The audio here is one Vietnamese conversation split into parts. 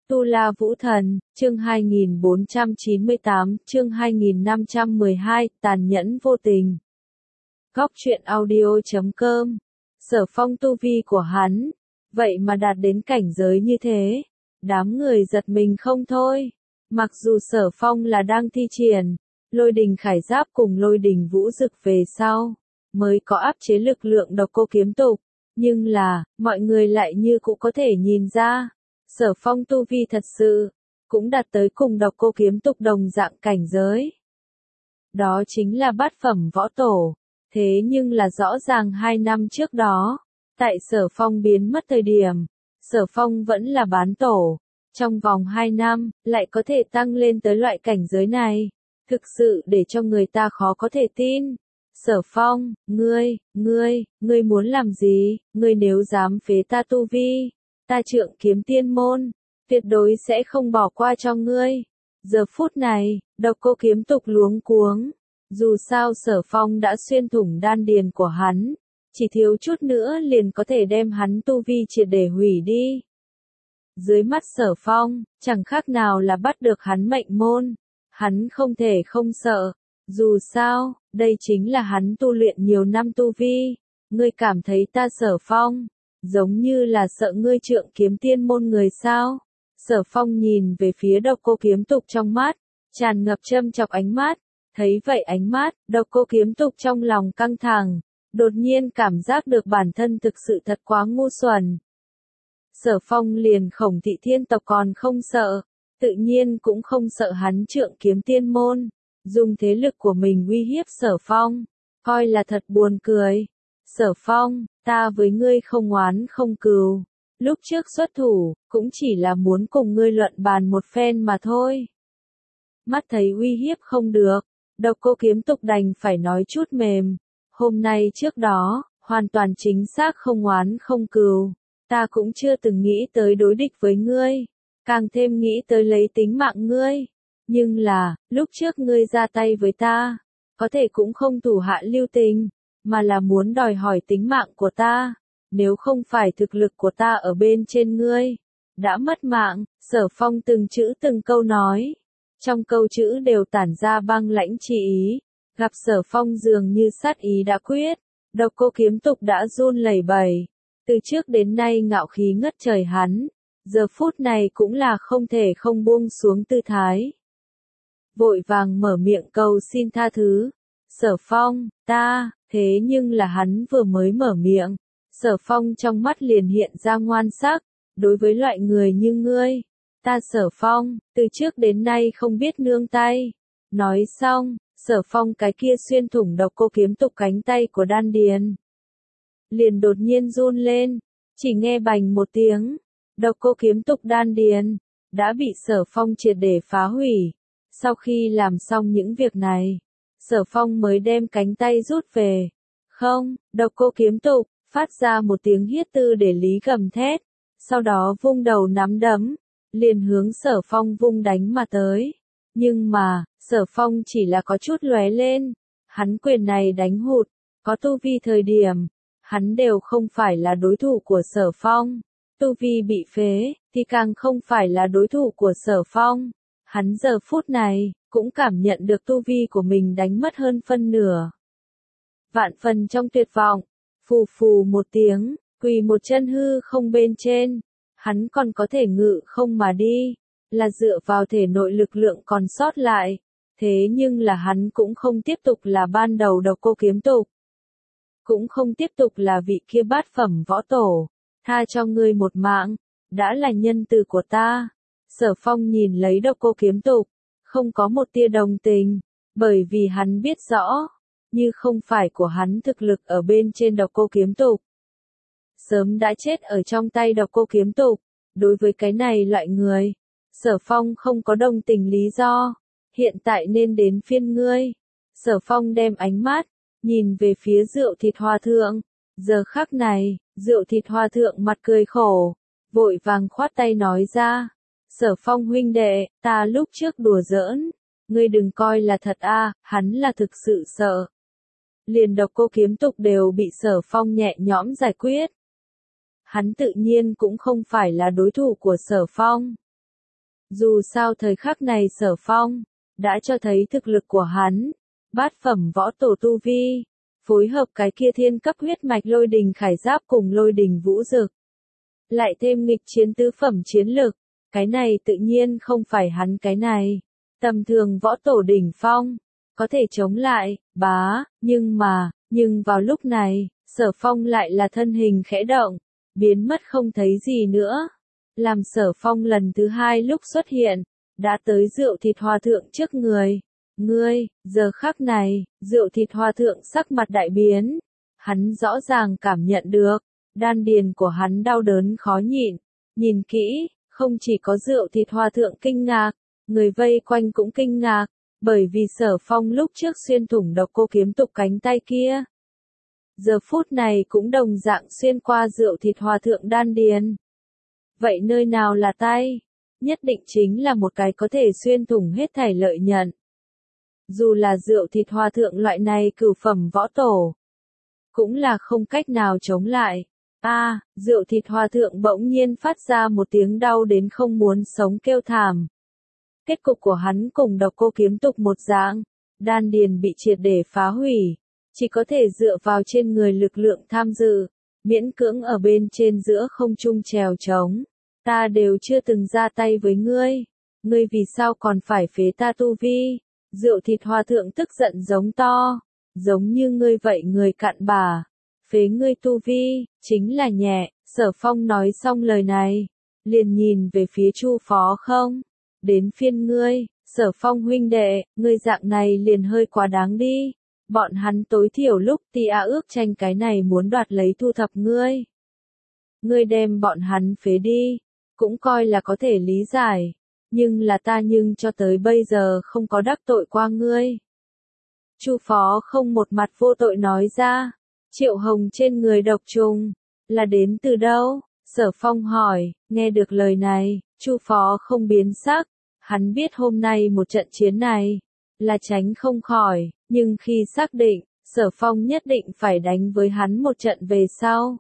Tu La Vũ Thần, chương 2498, chương 2512, tàn nhẫn vô tình. Góc truyện audio.com. Sở Phong tu vi của hắn, vậy mà đạt đến cảnh giới như thế, đám người giật mình không thôi. Mặc dù Sở Phong là đang thi triển Lôi Đình Khải Giáp cùng Lôi Đình Vũ Dực về sau, mới có áp chế lực lượng Độc Cô Kiếm Tục, nhưng là, mọi người lại như cũng có thể nhìn ra, Sở Phong tu vi thật sự, cũng đạt tới cùng Độc Cô Kiếm Tục đồng dạng cảnh giới. Đó chính là bát phẩm võ tổ, thế nhưng là rõ ràng 2 năm trước đó, tại Sở Phong biến mất thời điểm, Sở Phong vẫn là bán tổ, trong vòng 2 năm, lại có thể tăng lên tới loại cảnh giới này, thực sự để cho người ta khó có thể tin. Sở Phong, ngươi muốn làm gì? Ngươi nếu dám phế ta tu vi, ta Trượng Kiếm Tiên môn, tuyệt đối sẽ không bỏ qua cho ngươi. Giờ phút này, Độc Cô Kiếm Tục luống cuống. Dù sao Sở Phong đã xuyên thủng đan điền của hắn, chỉ thiếu chút nữa liền có thể đem hắn tu vi triệt để hủy đi. Dưới mắt Sở Phong, chẳng khác nào là bắt được hắn mệnh môn. Hắn không thể không sợ. Dù sao, đây chính là hắn tu luyện nhiều năm tu vi. Ngươi cảm thấy ta Sở Phong, giống như là sợ ngươi Trượng Kiếm Tiên môn người sao? Sở Phong nhìn về phía Độc Cô Kiếm Tục trong mắt, tràn ngập châm chọc ánh mắt. Thấy vậy ánh mắt, Độc Cô Kiếm Tục trong lòng căng thẳng, đột nhiên cảm giác được bản thân thực sự thật quá ngu xuẩn. Sở Phong liền Khổng Thị Thiên tộc còn không sợ, tự nhiên cũng không sợ hắn Trượng Kiếm Tiên môn, dùng thế lực của mình uy hiếp Sở Phong, coi là thật buồn cười. Sở Phong, ta với ngươi không oán không cừu, lúc trước xuất thủ, cũng chỉ là muốn cùng ngươi luận bàn một phen mà thôi. Mắt thấy uy hiếp không được, Độc Cô Kiếm Tục đành phải nói chút mềm. Hôm nay trước đó, hoàn toàn chính xác không oán không cừu. Ta cũng chưa từng nghĩ tới đối địch với ngươi, càng thêm nghĩ tới lấy tính mạng ngươi. Nhưng là, lúc trước ngươi ra tay với ta, có thể cũng không thủ hạ lưu tình, mà là muốn đòi hỏi tính mạng của ta. Nếu không phải thực lực của ta ở bên trên ngươi, đã mất mạng. Sở Phong từng chữ từng câu nói. Trong câu chữ đều tản ra băng lãnh chi ý, gặp Sở Phong dường như sát ý đã quyết, Độc Cô Kiếm Tục đã run lẩy bẩy. Từ trước đến nay ngạo khí ngất trời hắn, giờ phút này cũng là không thể không buông xuống tư thái. Vội vàng mở miệng cầu xin tha thứ. Sở Phong, ta, thế nhưng là hắn vừa mới mở miệng, Sở Phong trong mắt liền hiện ra ngoan sắc, đối với loại người như ngươi. Ta Sở Phong, từ trước đến nay không biết nương tay. Nói xong, Sở Phong cái kia xuyên thủng Độc Cô Kiếm Tục cánh tay của đan điền, liền đột nhiên run lên, chỉ nghe bành một tiếng, Độc Cô Kiếm Tục đan điền đã bị Sở Phong triệt để phá hủy. Sau khi làm xong những việc này, Sở Phong mới đem cánh tay rút về. Không, Độc Cô Kiếm Tục phát ra một tiếng hiết tư để lý gầm thét, sau đó vung đầu nắm đấm, liền hướng Sở Phong vung đánh mà tới. Nhưng mà, Sở Phong chỉ là có chút lóe lên, hắn quyền này đánh hụt, có tu vi thời điểm, hắn đều không phải là đối thủ của Sở Phong. Tu vi bị phế, thì càng không phải là đối thủ của Sở Phong. Hắn giờ phút này, cũng cảm nhận được tu vi của mình đánh mất hơn phân nửa. Vạn phần trong tuyệt vọng, phù phù một tiếng, quỳ một chân hư không bên trên. Hắn còn có thể ngự không mà đi, là dựa vào thể nội lực lượng còn sót lại. Thế nhưng là hắn cũng không tiếp tục là ban đầu Độc Cô Kiếm Tục. Cũng không tiếp tục là vị kia bát phẩm võ tổ. Tha cho ngươi một mạng, đã là nhân từ của ta. Sở Phong nhìn lấy Độc Cô Kiếm Tục, không có một tia đồng tình, bởi vì hắn biết rõ, như không phải của hắn thực lực ở bên trên Độc Cô Kiếm Tục, sớm đã chết ở trong tay Độc Cô Kiếm Tục. Đối với cái này loại người, Sở Phong không có đồng tình lý do. Hiện tại nên đến phiên ngươi. Sở Phong đem ánh mắt nhìn về phía Rượu Thịt Hòa Thượng. Giờ khắc này, Rượu Thịt Hòa Thượng mặt cười khổ, vội vàng khoát tay nói ra. Sở Phong huynh đệ, ta lúc trước đùa giỡn, ngươi đừng coi là thật a, hắn là thực sự sợ. Liền Độc Cô Kiếm Tục đều bị Sở Phong nhẹ nhõm giải quyết. Hắn tự nhiên cũng không phải là đối thủ của Sở Phong. Dù sao thời khắc này Sở Phong đã cho thấy thực lực của hắn, bát phẩm võ tổ tu vi, phối hợp cái kia thiên cấp huyết mạch lôi đình khải giáp cùng lôi đình vũ dực. Lại thêm nghịch chiến tứ phẩm chiến lực, cái này tự nhiên không phải hắn cái này. Tầm thường võ tổ đỉnh phong, có thể chống lại, nhưng vào lúc này, Sở Phong lại là thân hình khẽ động, biến mất không thấy gì nữa. Làm Sở Phong lần thứ hai lúc xuất hiện, đã tới Rượu Thịt Hòa Thượng trước người. Ngươi, giờ khắc này, Rượu Thịt Hòa Thượng sắc mặt đại biến. Hắn rõ ràng cảm nhận được, đan điền của hắn đau đớn khó nhịn. Nhìn kỹ, không chỉ có Rượu Thịt Hòa Thượng kinh ngạc, người vây quanh cũng kinh ngạc, bởi vì Sở Phong lúc trước xuyên thủng Độc Cô Kiếm Tục cánh tay kia. Giờ phút này cũng đồng dạng xuyên qua Rượu Thịt Hòa Thượng đan điền. Vậy nơi nào là tay? Nhất định chính là một cái có thể xuyên thủng hết thảy lợi nhận. Dù là Rượu Thịt Hòa Thượng loại này cửu phẩm võ tổ, cũng là không cách nào chống lại. Rượu Thịt Hòa Thượng bỗng nhiên phát ra một tiếng đau đến không muốn sống kêu thảm. Kết cục của hắn cùng Độc Cô Kiếm Tục một dạng, đan điền bị triệt để phá hủy, chỉ có thể dựa vào trên người lực lượng tham dự, miễn cưỡng ở bên trên giữa không trung trèo trống. Ta đều chưa từng ra tay với ngươi, ngươi vì sao còn phải phế ta tu vi? Rượu Thịt Hòa Thượng tức giận giống to, giống như ngươi vậy người cặn bã, phế ngươi tu vi, chính là nhẹ. Sở Phong nói xong lời này, liền nhìn về phía Chu Phó Không. Đến phiên ngươi, Sở Phong huynh đệ, ngươi dạng này liền hơi quá đáng đi. Bọn hắn tối thiểu lúc tia ước tranh cái này muốn đoạt lấy thu thập ngươi. Ngươi đem bọn hắn phế đi, cũng coi là có thể lý giải. Nhưng là ta cho tới bây giờ không có đắc tội qua ngươi. Chu Phó Không một mặt vô tội nói ra. Triệu Hồng trên người độc trùng, là đến từ đâu? Sở Phong hỏi, nghe được lời này, Chu Phó Không biến sắc. Hắn biết hôm nay một trận chiến này, là tránh không khỏi, nhưng khi xác định, Sở Phong nhất định phải đánh với hắn một trận về sau.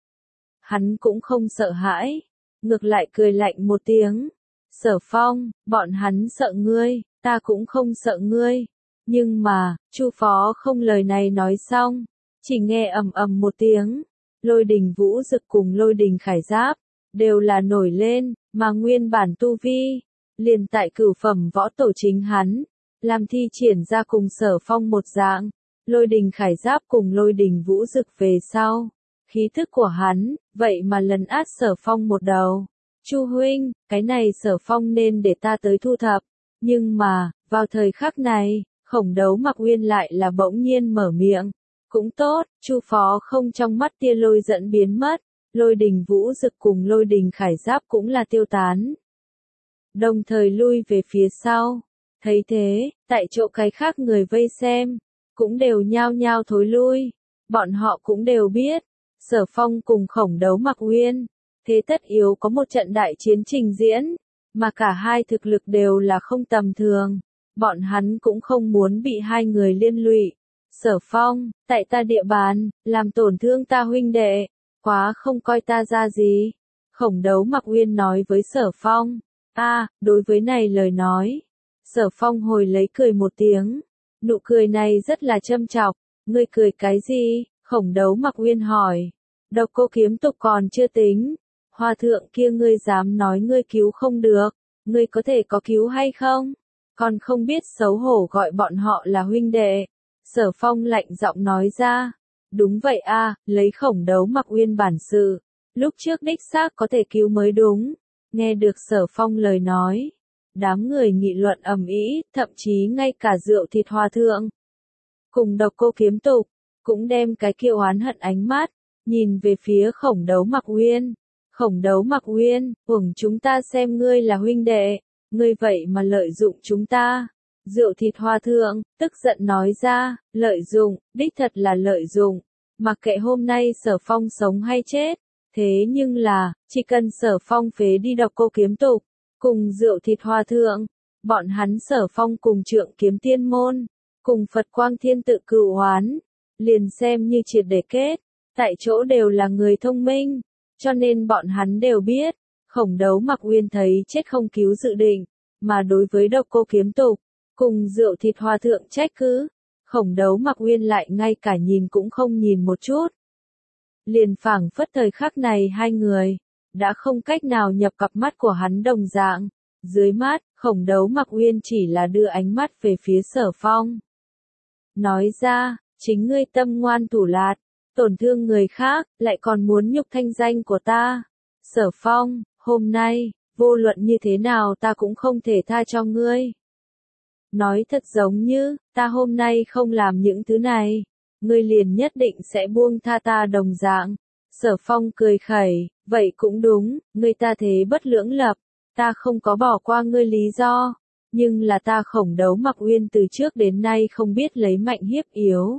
Hắn cũng không sợ hãi, ngược lại cười lạnh một tiếng. Sở Phong, bọn hắn sợ ngươi, ta cũng không sợ ngươi. Nhưng mà, Chu Phó Không lời này nói xong, chỉ nghe ầm ầm một tiếng, lôi đình vũ dực cùng lôi đình khải giáp, đều là nổi lên, mà nguyên bản tu vi, liền tại cửu phẩm võ tổ chính hắn, làm thi triển ra cùng Sở Phong một dạng, lôi đình khải giáp cùng lôi đình vũ dực về sau. Khí thức của hắn, vậy mà lấn át Sở Phong một đầu. Chu huynh, cái này Sở Phong nên để ta tới thu thập. Nhưng mà, vào thời khắc này, Khổng Đấu Mặc Uyên lại là bỗng nhiên mở miệng. Cũng tốt, Chu Phó Không trong mắt tia lôi dẫn biến mất, lôi đình vũ dực cùng lôi đình khải giáp cũng là tiêu tán. Đồng thời lui về phía sau. Thấy thế, tại chỗ cái khác người vây xem, cũng đều nhao nhao thối lui. Bọn họ cũng đều biết, Sở Phong cùng Khổng Đấu Mặc Uyên, thế tất yếu có một trận đại chiến trình diễn, mà cả hai thực lực đều là không tầm thường. Bọn hắn cũng không muốn bị hai người liên lụy. Sở Phong, tại ta địa bàn, làm tổn thương ta huynh đệ, quá không coi ta ra gì. Khổng Đấu Mặc Uyên nói với Sở Phong. Đối với này lời nói, Sở Phong hồi lấy cười một tiếng. Nụ cười này rất là châm chọc. Ngươi cười cái gì? Khổng Đấu Mặc Uyên hỏi. Độc Cô Kiếm Tục còn chưa tính. Hòa thượng kia ngươi dám nói ngươi cứu không được. Ngươi có thể có cứu hay không? Còn không biết xấu hổ gọi bọn họ là huynh đệ. Sở Phong lạnh giọng nói ra. Đúng vậy lấy Khổng Đấu Mặc Uyên bản sự. Lúc trước đích xác có thể cứu mới đúng. Nghe được Sở Phong lời nói. Đám người nghị luận ầm ĩ, thậm chí ngay cả Rượu Thịt Hòa Thượng. Cùng Độc Cô Kiếm Tục, cũng đem cái kia oán hận ánh mắt, nhìn về phía Khổng Đấu Mặc Uyên. Khổng Đấu Mặc Uyên, chúng ta xem ngươi là huynh đệ, ngươi vậy mà lợi dụng chúng ta. Rượu Thịt Hòa Thượng, tức giận nói ra, lợi dụng, đích thật là lợi dụng. Mặc kệ hôm nay Sở Phong sống hay chết, thế nhưng là, chỉ cần Sở Phong phế đi Độc Cô Kiếm Tục, cùng Rượu Thịt Hòa Thượng, bọn hắn Sở Phong cùng Trượng Kiếm Tiên Môn, cùng Phật Quang Thiên Tự cửu oán, liền xem như triệt để kết, tại chỗ đều là người thông minh, cho nên bọn hắn đều biết, Khổng Đấu Mặc Uyên thấy chết không cứu dự định, mà đối với Độc Cô Kiếm Tục, cùng Rượu Thịt Hòa Thượng trách cứ, Khổng Đấu Mặc Uyên lại ngay cả nhìn cũng không nhìn một chút. Liền phảng phất thời khắc này hai người, đã không cách nào nhập cặp mắt của hắn đồng dạng. Dưới mắt, Khổng Đấu Mặc Uyên chỉ là đưa ánh mắt về phía Sở Phong. Nói ra, chính ngươi tâm ngoan thủ lạt, tổn thương người khác, lại còn muốn nhục thanh danh của ta. Sở Phong, hôm nay, vô luận như thế nào ta cũng không thể tha cho ngươi. Nói thật giống như, ta hôm nay không làm những thứ này, ngươi liền nhất định sẽ buông tha ta đồng dạng. Sở Phong cười khẩy, vậy cũng đúng, ngươi ta thế bất lưỡng lập, ta không có bỏ qua ngươi lý do, nhưng là ta Khổng Đấu Mặc Uyên từ trước đến nay không biết lấy mạnh hiếp yếu.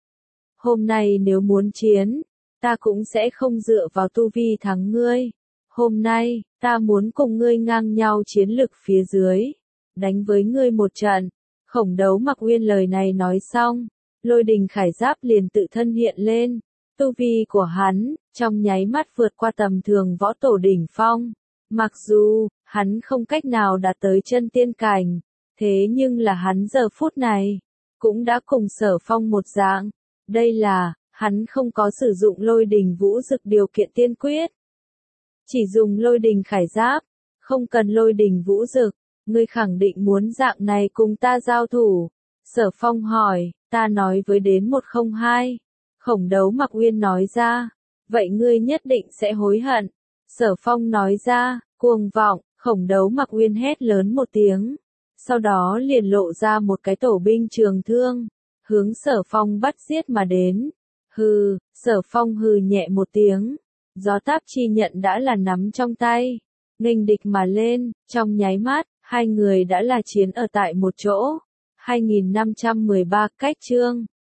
Hôm nay nếu muốn chiến, ta cũng sẽ không dựa vào tu vi thắng ngươi. Hôm nay, ta muốn cùng ngươi ngang nhau chiến lực phía dưới, đánh với ngươi một trận. Khổng Đấu Mặc Uyên lời này nói xong, Lôi Đình Khải Giáp liền tự thân hiện lên, tu vi của hắn, trong nháy mắt vượt qua tầm thường võ tổ đỉnh phong. Mặc dù, hắn không cách nào đạt tới chân tiên cảnh, thế nhưng là hắn giờ phút này, cũng đã cùng Sở Phong một dạng. Đây là, hắn không có sử dụng Lôi Đình Vũ Dực điều kiện tiên quyết. Chỉ dùng Lôi Đình Khải Giáp, không cần Lôi Đình Vũ Dực, ngươi khẳng định muốn dạng này cùng ta giao thủ. Sở Phong hỏi, ta nói với đến 102. Khổng Đấu Mặc Uyên nói ra, vậy ngươi nhất định sẽ hối hận. Sở Phong nói ra, cuồng vọng, Khổng Đấu Mặc Uyên hét lớn một tiếng. Sau đó liền lộ ra một cái tổ binh trường thương, hướng Sở Phong bắt giết mà đến. Hừ, Sở Phong hừ nhẹ một tiếng. Gió Táp Chi Nhận đã là nắm trong tay, nghênh địch mà lên, trong nháy mắt, hai người đã là chiến ở tại một chỗ. 2513 cách chương